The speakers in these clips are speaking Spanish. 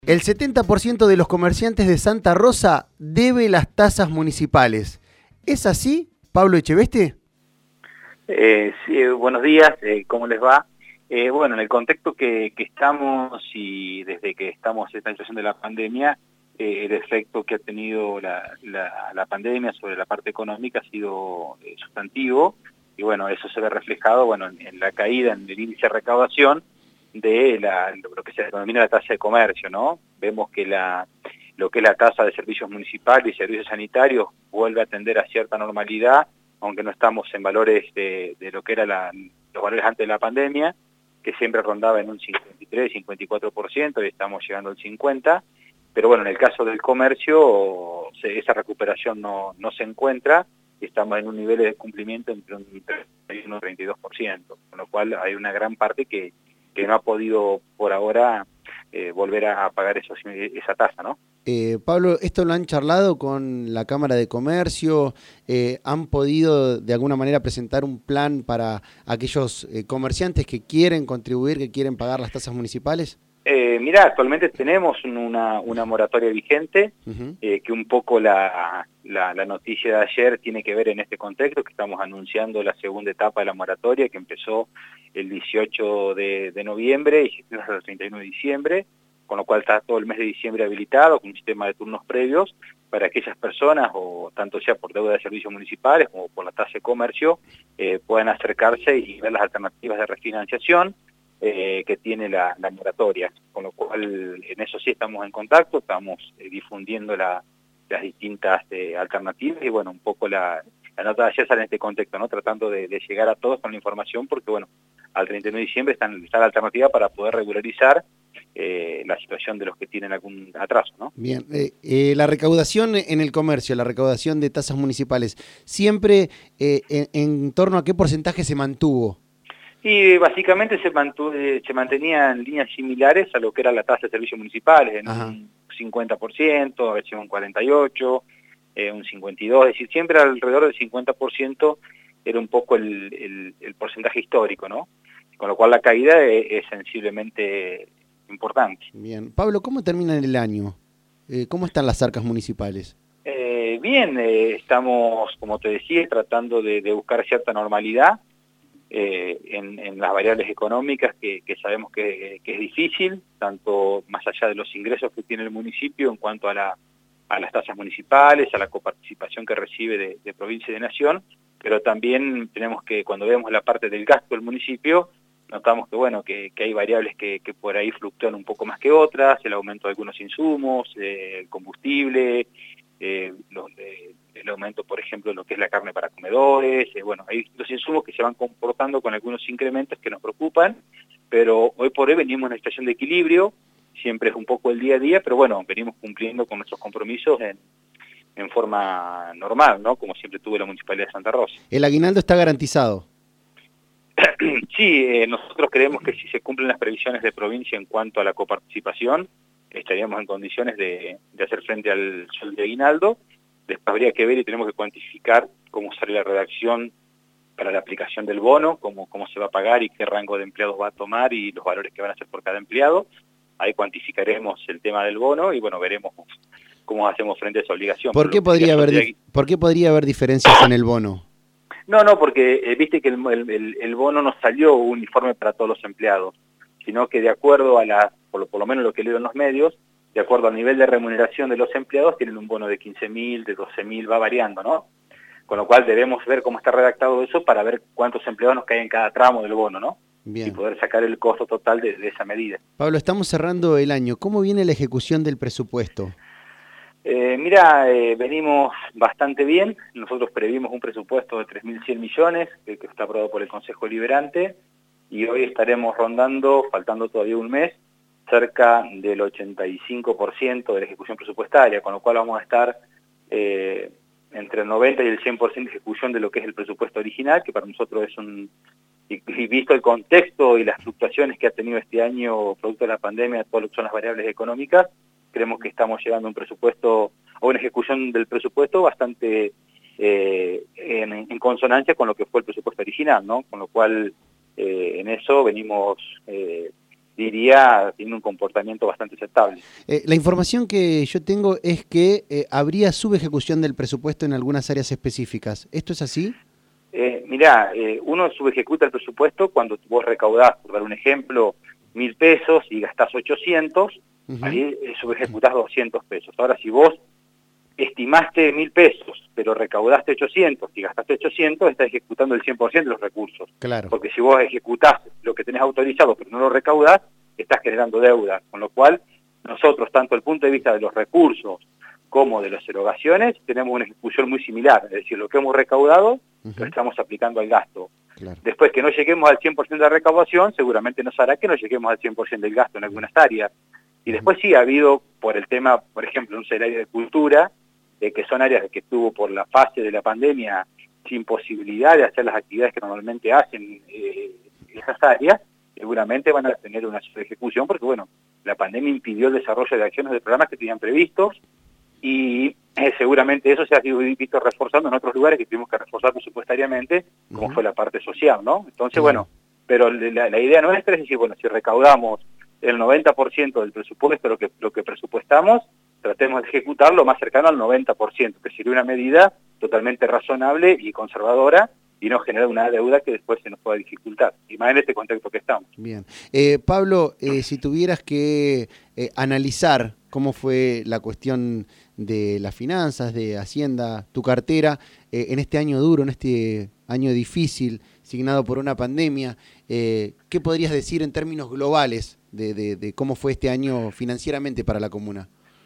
El 70% de los comerciantes de Santa Rosa debe las tasas municipales. ¿Es así, Pablo Echeveste? Sí, buenos días, ¿cómo les va? Bueno, en el contexto que estamos y desde que estamos en esta situación de la pandemia, el efecto que ha tenido la pandemia sobre la parte económica ha sido sustantivo, y bueno, eso se ve reflejado en la caída en el índice de recaudación de lo que se denomina la tasa de comercio, ¿no? Vemos que lo que es la tasa de servicios municipales y servicios sanitarios vuelve a tender a cierta normalidad, aunque no estamos en valores de lo que eran los valores antes de la pandemia, que siempre rondaba en un 53, 54%, y estamos llegando al 50%, pero bueno, en el caso del comercio, esa recuperación no se encuentra, y estamos en un nivel de cumplimiento entre un 31 y un 32%, con lo cual hay una gran parte que no ha podido por ahora volver a pagar esa tasa, ¿no? Pablo, ¿esto lo han charlado con la Cámara de Comercio? ¿Han podido de alguna manera presentar un plan para aquellos comerciantes que quieren contribuir, que quieren pagar las tasas municipales? Mirá, actualmente tenemos una moratoria vigente, que un poco la noticia de ayer tiene que ver en este contexto, que estamos anunciando la segunda etapa de la moratoria, que empezó el 18 de noviembre y se extiende hasta el 31 de diciembre, con lo cual está todo el mes de diciembre habilitado con un sistema de turnos previos para aquellas personas, o tanto sea por deuda de servicios municipales como por la tasa de comercio, puedan acercarse y ver las alternativas de refinanciación que tiene la moratoria, con lo cual en eso sí estamos en contacto, estamos difundiendo las distintas alternativas, y bueno, un poco la nota de ayer sale en este contexto, ¿no? Tratando de llegar a todos con la información, porque bueno, al 31 de diciembre está la alternativa para poder regularizar la situación de los que tienen algún atraso, ¿no? Bien, la recaudación en el comercio, la recaudación de tasas municipales, ¿siempre en torno a qué porcentaje se mantuvo? Y básicamente se mantenía en líneas similares a lo que era la tasa de servicios municipales, en Ajá. un 50%, a veces un 48%, un 52%, es decir, siempre alrededor del 50% era un poco el porcentaje histórico, ¿no? Con lo cual la caída es sensiblemente importante. Bien. Pablo, ¿cómo termina el año? ¿Cómo están las arcas municipales? Bien, estamos, como te decía, tratando de buscar cierta normalidad en las variables económicas que sabemos que es difícil, tanto más allá de los ingresos que tiene el municipio en cuanto a las tasas municipales, a la coparticipación que recibe de provincia y de nación, pero también tenemos que, cuando vemos la parte del gasto del municipio, notamos que bueno, que hay variables que por ahí fluctúan un poco más que otras, el aumento de algunos insumos, el combustible, el aumento, por ejemplo, de lo que es la carne para comedores, bueno, hay distintos insumos que se van comportando con algunos incrementos que nos preocupan, pero hoy por hoy venimos en una situación de equilibrio, siempre es un poco el día a día, pero bueno, venimos cumpliendo con nuestros compromisos en forma normal, ¿no? Como siempre tuvo la Municipalidad de Santa Rosa. El aguinaldo está garantizado. Sí, nosotros creemos que si se cumplen las previsiones de provincia en cuanto a la coparticipación, estaríamos en condiciones de hacer frente al sueldo de aguinaldo. Después habría que ver y tenemos que cuantificar cómo sale la redacción para la aplicación del bono, cómo se va a pagar y qué rango de empleados va a tomar y los valores que van a hacer por cada empleado. Ahí cuantificaremos el tema del bono y bueno, veremos cómo hacemos frente a esa obligación. ¿Por qué podría haber diferencias en el bono? No, porque viste que el bono no salió uniforme para todos los empleados, sino que de acuerdo a por lo menos lo que leo en los medios, de acuerdo al nivel de remuneración de los empleados, tienen un bono de 15.000, de 12.000, va variando, ¿no? Con lo cual debemos ver cómo está redactado eso para ver cuántos empleados nos caen en cada tramo del bono, ¿no? Bien. Y poder sacar el costo total de esa medida. Pablo, estamos cerrando el año. ¿Cómo viene la ejecución del presupuesto? Mira, venimos bastante bien. Nosotros previmos un presupuesto de 3.100 millones, que está aprobado por el Consejo Deliberante, y hoy estaremos rondando, faltando todavía un mes, cerca del 85% de la ejecución presupuestaria, con lo cual vamos a estar entre el 90 y el 100% de ejecución de lo que es el presupuesto original, que para nosotros es y visto el contexto y las fluctuaciones que ha tenido este año producto de la pandemia, todo lo que son las variables económicas, creemos que estamos llegando a un presupuesto, o una ejecución del presupuesto bastante en consonancia con lo que fue el presupuesto original, ¿no? Con lo cual en eso venimos diría, tiene un comportamiento bastante aceptable. La información que yo tengo es que habría subejecución del presupuesto en algunas áreas específicas. ¿Esto es así? Mirá, uno subejecuta el presupuesto cuando vos recaudás, por dar un ejemplo, 1.000 pesos y gastás 800, ahí subejecutás 200 pesos. Ahora, si vos estimaste 1.000 pesos, pero recaudaste 800 y gastaste 800, estás ejecutando el 100% de los recursos. Claro. Porque si vos ejecutás lo que tenés autorizado pero no lo recaudás, estás generando deuda. Con lo cual, nosotros, tanto desde el punto de vista de los recursos como de las erogaciones, tenemos una ejecución muy similar. Es decir, lo que hemos recaudado, lo estamos aplicando al gasto. Claro. Después que no lleguemos al 100% de la recaudación, seguramente nos hará que no lleguemos al 100% del gasto en algunas áreas. Y después sí ha habido, por el tema, por ejemplo, un área de cultura, que son áreas que estuvo por la fase de la pandemia sin posibilidad de hacer las actividades que normalmente hacen esas áreas, seguramente van a tener una ejecución porque, bueno, la pandemia impidió el desarrollo de acciones de programas que tenían previstos y seguramente eso se ha visto reforzando en otros lugares que tuvimos que reforzar presupuestariamente, como fue la parte social, ¿no? Entonces, bueno, pero la idea nuestra es decir, bueno, si recaudamos el 90% del presupuesto, lo que presupuestamos, tratemos de ejecutar lo más cercano al 90%, que sería una medida totalmente razonable y conservadora y no generar una deuda que después se nos pueda dificultar, y más en este contexto que estamos. Bien. Pablo, si tuvieras que analizar cómo fue la cuestión de las finanzas, de Hacienda, tu cartera, en este año duro, en este año difícil, signado por una pandemia, ¿qué podrías decir en términos globales de cómo fue este año financieramente para la comuna?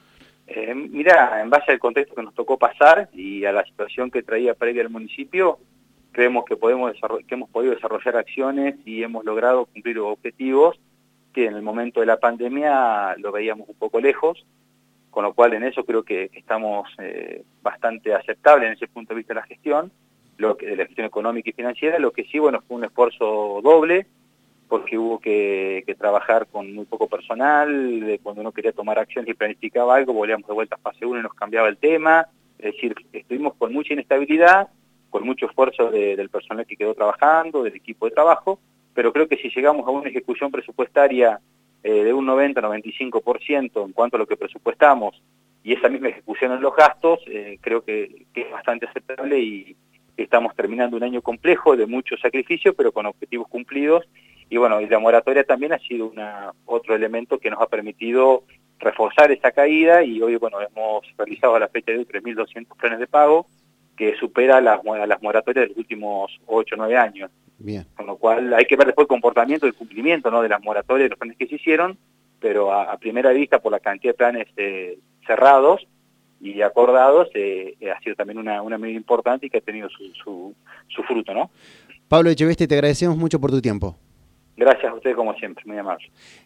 Mirá, en base al contexto que nos tocó pasar y a la situación que traía previa al municipio, creemos que hemos podido desarrollar acciones y hemos logrado cumplir objetivos que en el momento de la pandemia lo veíamos un poco lejos, con lo cual en eso creo que estamos bastante aceptables en ese punto de vista de la gestión, de la gestión económica y financiera. Lo que sí, bueno, fue un esfuerzo doble, porque hubo que trabajar con muy poco personal, cuando uno quería tomar acciones y planificaba algo, volvíamos de vuelta a fase 1 y nos cambiaba el tema, es decir, estuvimos con mucha inestabilidad, con mucho esfuerzo del personal que quedó trabajando, del equipo de trabajo, pero creo que si llegamos a una ejecución presupuestaria de un 90-95% en cuanto a lo que presupuestamos, y esa misma ejecución en los gastos, creo que es bastante aceptable y estamos terminando un año complejo, de mucho sacrificio, pero con objetivos cumplidos. Y bueno, y la moratoria también ha sido otro elemento que nos ha permitido reforzar esa caída y hoy, bueno, hemos realizado a la fecha de hoy 3.200 planes de pago, que supera las moratorias de los últimos 8 o 9 años. Bien. Con lo cual hay que ver después el comportamiento, el cumplimiento, ¿no?, de las moratorias, de los planes que se hicieron, pero a primera vista, por la cantidad de planes cerrados y acordados, ha sido también una medida importante y que ha tenido su fruto, ¿no? Pablo Echeveste, te agradecemos mucho por tu tiempo. Gracias a ustedes como siempre, muy amable.